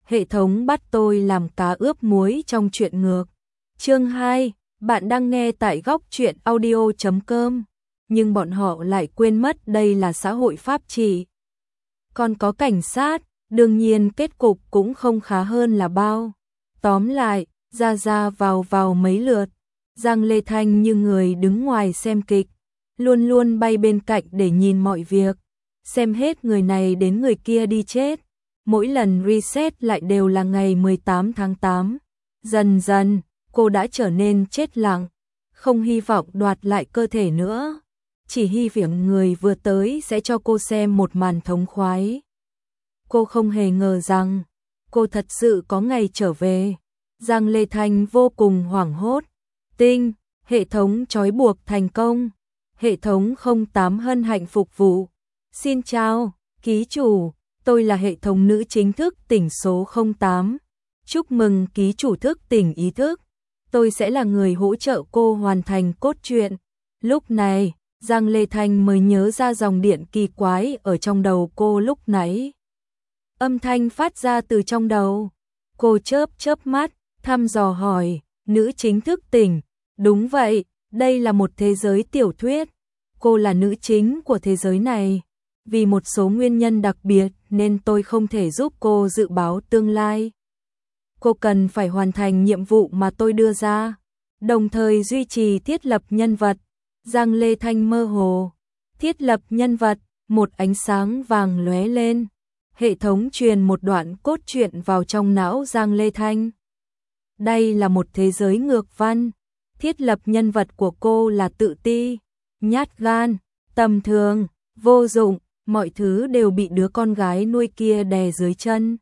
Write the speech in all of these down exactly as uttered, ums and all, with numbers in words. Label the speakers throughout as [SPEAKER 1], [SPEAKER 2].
[SPEAKER 1] hệ thống bắt tôi làm cá ướp muối trong truyện ngược. Chương hai, bạn đang nghe tại góc truyện audio chấm com, nhưng bọn họ lại quên mất đây là xã hội pháp trị. Còn có cảnh sát, đương nhiên kết cục cũng không khá hơn là bao. Tóm lại, ra ra vào vào mấy lượt, Giang Lê Thanh như người đứng ngoài xem kịch, luôn luôn bay bên cạnh để nhìn mọi việc, xem hết người này đến người kia đi chết. Mỗi lần reset lại đều là ngày mười tám tháng tám. Dần dần, cô đã trở nên chết lặng, không hy vọng đoạt lại cơ thể nữa, chỉ hy vọng người vừa tới sẽ cho cô xem một màn thống khoái. Cô không hề ngờ rằng cô thật sự có ngày trở về. Giang Lê Thanh vô cùng hoảng hốt. Tinh, hệ thống trói buộc thành công. Hệ thống không tám hân hạnh phục vụ. Xin chào, ký chủ, tôi là hệ thống nữ chính thức tỉnh số không tám. Chúc mừng ký chủ thức tỉnh ý thức. Tôi sẽ là người hỗ trợ cô hoàn thành cốt truyện. Lúc này, Giang Lê Thanh mới nhớ ra dòng điện kỳ quái ở trong đầu cô lúc nãy. Âm thanh phát ra từ trong đầu. Cô chớp chớp mắt, thăm dò hỏi, nữ chính thức tỉnh. Đúng vậy, đây là một thế giới tiểu thuyết. Cô là nữ chính của thế giới này. Vì một số nguyên nhân đặc biệt nên tôi không thể giúp cô dự báo tương lai. Cô cần phải hoàn thành nhiệm vụ mà tôi đưa ra, đồng thời duy trì thiết lập nhân vật. Giang Lê Thanh mơ hồ. Thiết lập nhân vật, một ánh sáng vàng lóe lên. Hệ thống truyền một đoạn cốt truyện vào trong não Giang Lê Thanh. Đây là một thế giới ngược văn. Thiết lập nhân vật của cô là tự ti, nhát gan, tầm thường, vô dụng, mọi thứ đều bị đứa con gái nuôi kia đè dưới chân.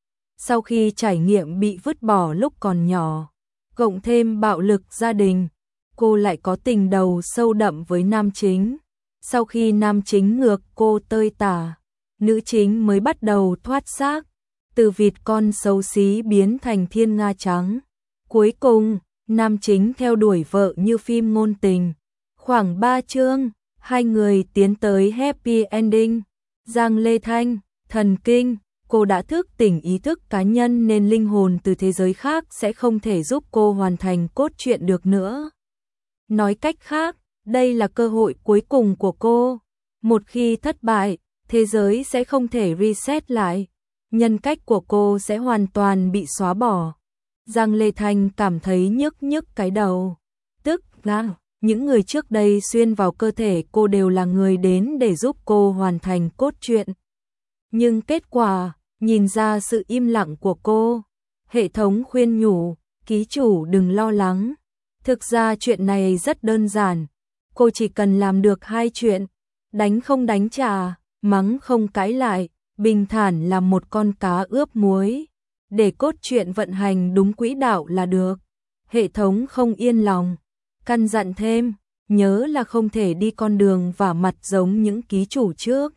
[SPEAKER 1] Sau khi trải nghiệm bị vứt bỏ lúc còn nhỏ, cộng thêm bạo lực gia đình, cô lại có tình đầu sâu đậm với nam chính. Sau khi nam chính ngược cô tơi tả, nữ chính mới bắt đầu thoát xác, từ vịt con xấu xí biến thành thiên nga trắng. Cuối cùng, nam chính theo đuổi vợ như phim ngôn tình. Khoảng ba chương, hai người tiến tới happy ending. Giang Lê Thanh, thần kinh, cô đã thức tỉnh ý thức cá nhân nên linh hồn từ thế giới khác sẽ không thể giúp cô hoàn thành cốt truyện được nữa. Nói cách khác, đây là cơ hội cuối cùng của cô. Một khi thất bại, thế giới sẽ không thể reset lại. Nhân cách của cô sẽ hoàn toàn bị xóa bỏ. Giang Lê Thanh cảm thấy nhức nhức cái đầu. Tức là những người trước đây xuyên vào cơ thể cô đều là người đến để giúp cô hoàn thành cốt truyện. Nhưng kết quả, nhìn ra sự im lặng của cô, hệ thống khuyên nhủ, ký chủ đừng lo lắng. Thực ra chuyện này rất đơn giản, cô chỉ cần làm được hai chuyện, đánh không đánh trả, mắng không cãi lại, bình thản làm một con cá ướp muối, để cốt truyện vận hành đúng quỹ đạo là được. Hệ thống không yên lòng, căn dặn thêm, nhớ là không thể đi con đường vả mặt giống những ký chủ trước.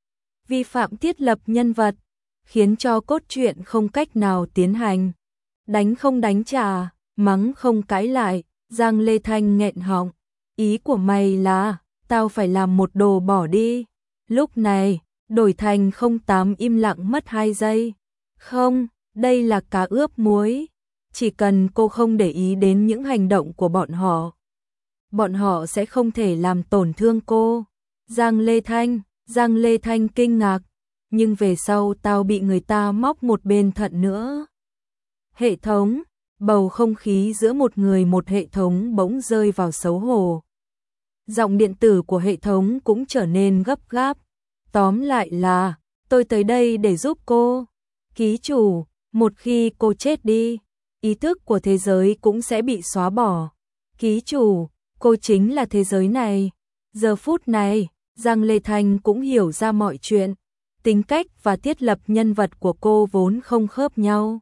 [SPEAKER 1] Vi phạm thiết lập nhân vật, khiến cho cốt truyện không cách nào tiến hành. Đánh không đánh trả, mắng không cãi lại. Giang Lê Thanh nghẹn họng. Ý của mày là, tao phải làm một đồ bỏ đi. Lúc này, đổi thành không tám im lặng mất hai giây. Không, đây là cá ướp muối. Chỉ cần cô không để ý đến những hành động của bọn họ, bọn họ sẽ không thể làm tổn thương cô. Giang Lê Thanh, Giang Lê Thanh kinh ngạc. Nhưng về sau tao bị người ta móc một bên thận nữa. Hệ thống, bầu không khí giữa một người một hệ thống bỗng rơi vào xấu hổ. Giọng điện tử của hệ thống cũng trở nên gấp gáp. Tóm lại là, tôi tới đây để giúp cô. Ký chủ, một khi cô chết đi, ý thức của thế giới cũng sẽ bị xóa bỏ. Ký chủ, cô chính là thế giới này. Giờ phút này, Giang Lê Thanh cũng hiểu ra mọi chuyện. Tính cách và thiết lập nhân vật của cô vốn không khớp nhau.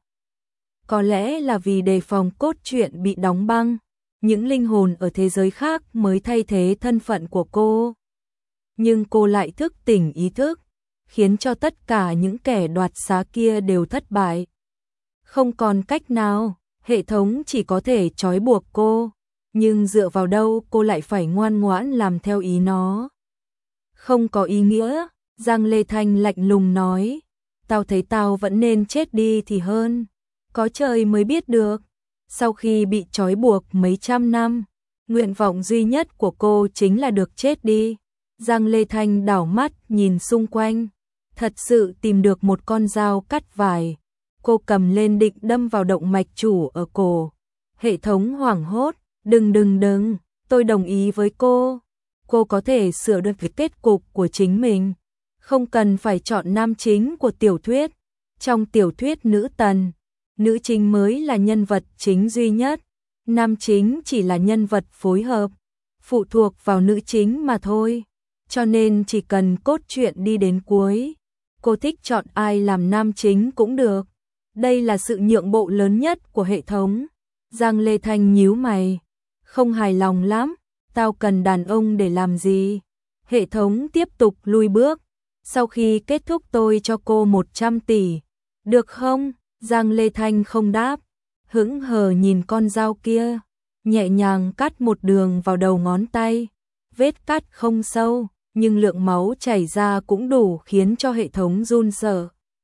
[SPEAKER 1] Có lẽ là vì đề phòng cốt truyện bị đóng băng, những linh hồn ở thế giới khác mới thay thế thân phận của cô. Nhưng cô lại thức tỉnh ý thức, khiến cho tất cả những kẻ đoạt xá kia đều thất bại. Không còn cách nào, hệ thống chỉ có thể trói buộc cô, nhưng dựa vào đâu cô lại phải ngoan ngoãn làm theo ý nó. Không có ý nghĩa, Giang Lê Thanh lạnh lùng nói. tao thấy tao vẫn nên chết đi thì hơn. Có trời mới biết được. Sau khi bị trói buộc mấy trăm năm, nguyện vọng duy nhất của cô chính là được chết đi. Giang Lê Thanh đảo mắt nhìn xung quanh, thật sự tìm được một con dao cắt vải. Cô cầm lên định đâm vào động mạch chủ ở cổ. Hệ thống hoảng hốt, đừng đừng đừng, tôi đồng ý với cô. Cô có thể sửa được cái kết cục của chính mình, không cần phải chọn nam chính của tiểu thuyết. Trong tiểu thuyết nữ tần, nữ chính mới là nhân vật chính duy nhất, nam chính chỉ là nhân vật phối hợp, phụ thuộc vào nữ chính mà thôi. Cho nên chỉ cần cốt truyện đi đến cuối, cô thích chọn ai làm nam chính cũng được. Đây là sự nhượng bộ lớn nhất của hệ thống. Giang Lê Thanh nhíu mày, không hài lòng lắm, tao cần đàn ông để làm gì? Hệ thống tiếp tục lùi bước, sau khi kết thúc tôi cho cô một trăm tỷ, được không? Giang Lê Thanh không đáp, hững hờ nhìn con dao kia, nhẹ nhàng cắt một đường vào đầu ngón tay. Vết cắt không sâu, nhưng lượng máu chảy ra cũng đủ khiến cho hệ thống run sợ.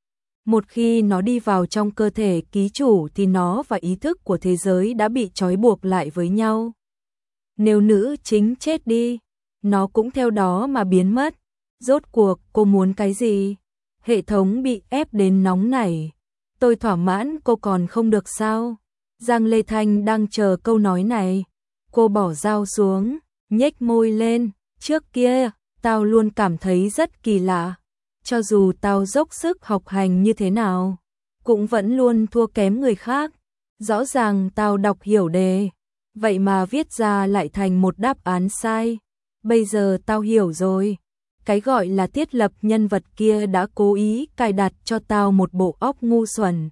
[SPEAKER 1] Một khi nó đi vào trong cơ thể ký chủ thì nó và ý thức của thế giới đã bị trói buộc lại với nhau. Nếu nữ chính chết đi, nó cũng theo đó mà biến mất. Rốt cuộc cô muốn cái gì? Hệ thống bị ép đến nóng nảy. Tôi thỏa mãn cô còn không được sao? Giang Lê Thanh đang chờ câu nói này. Cô bỏ dao xuống, nhếch môi lên. Trước kia, tao luôn cảm thấy rất kỳ lạ. Cho dù tao dốc sức học hành như thế nào, cũng vẫn luôn thua kém người khác. Rõ ràng tao đọc hiểu đề, vậy mà viết ra lại thành một đáp án sai. Bây giờ tao hiểu rồi. Cái gọi là thiết lập nhân vật kia đã cố ý cài đặt cho tao một bộ óc ngu xuẩn.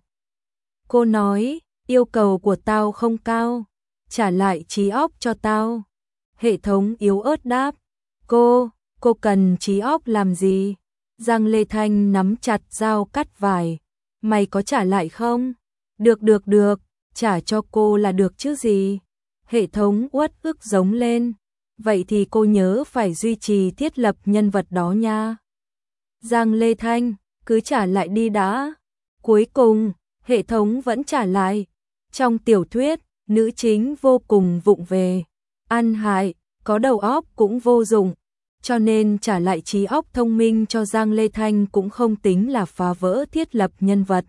[SPEAKER 1] Cô nói, yêu cầu của tao không cao, trả lại trí óc cho tao. Hệ thống yếu ớt đáp, cô, cô cần trí óc làm gì? Giang Lê Thanh nắm chặt dao cắt vải, mày có trả lại không? Được được được, trả cho cô là được chứ gì? Hệ thống uất ức giống lên. Vậy thì cô nhớ phải duy trì thiết lập nhân vật đó nha. Giang Lê Thanh, cứ trả lại đi đã. Cuối cùng, hệ thống vẫn trả lại. Trong tiểu thuyết, nữ chính vô cùng vụng về, ăn hại, có đầu óc cũng vô dụng. Cho nên trả lại trí óc thông minh cho Giang Lê Thanh cũng không tính là phá vỡ thiết lập nhân vật.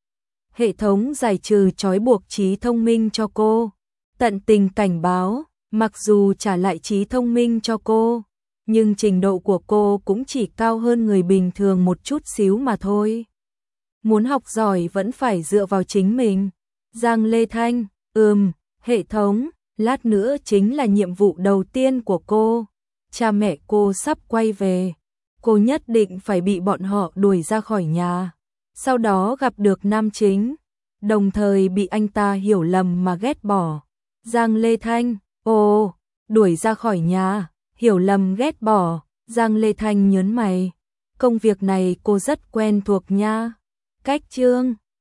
[SPEAKER 1] Hệ thống giải trừ trói buộc trí thông minh cho cô. Tận tình cảnh báo, mặc dù trả lại trí thông minh cho cô, nhưng trình độ của cô cũng chỉ cao hơn người bình thường một chút xíu mà thôi. Muốn học giỏi vẫn phải dựa vào chính mình. Giang Lê Thanh, ừm, hệ thống, lát nữa chính là nhiệm vụ đầu tiên của cô. Cha mẹ cô sắp quay về, cô nhất định phải bị bọn họ đuổi ra khỏi nhà, sau đó gặp được nam chính, đồng thời bị anh ta hiểu lầm mà ghét bỏ. Giang Lê Thanh, ồ, đuổi ra khỏi nhà, hiểu lầm ghét bỏ. Giang Lê Thanh nhớn mày, công việc này cô rất quen thuộc nha. Cách chương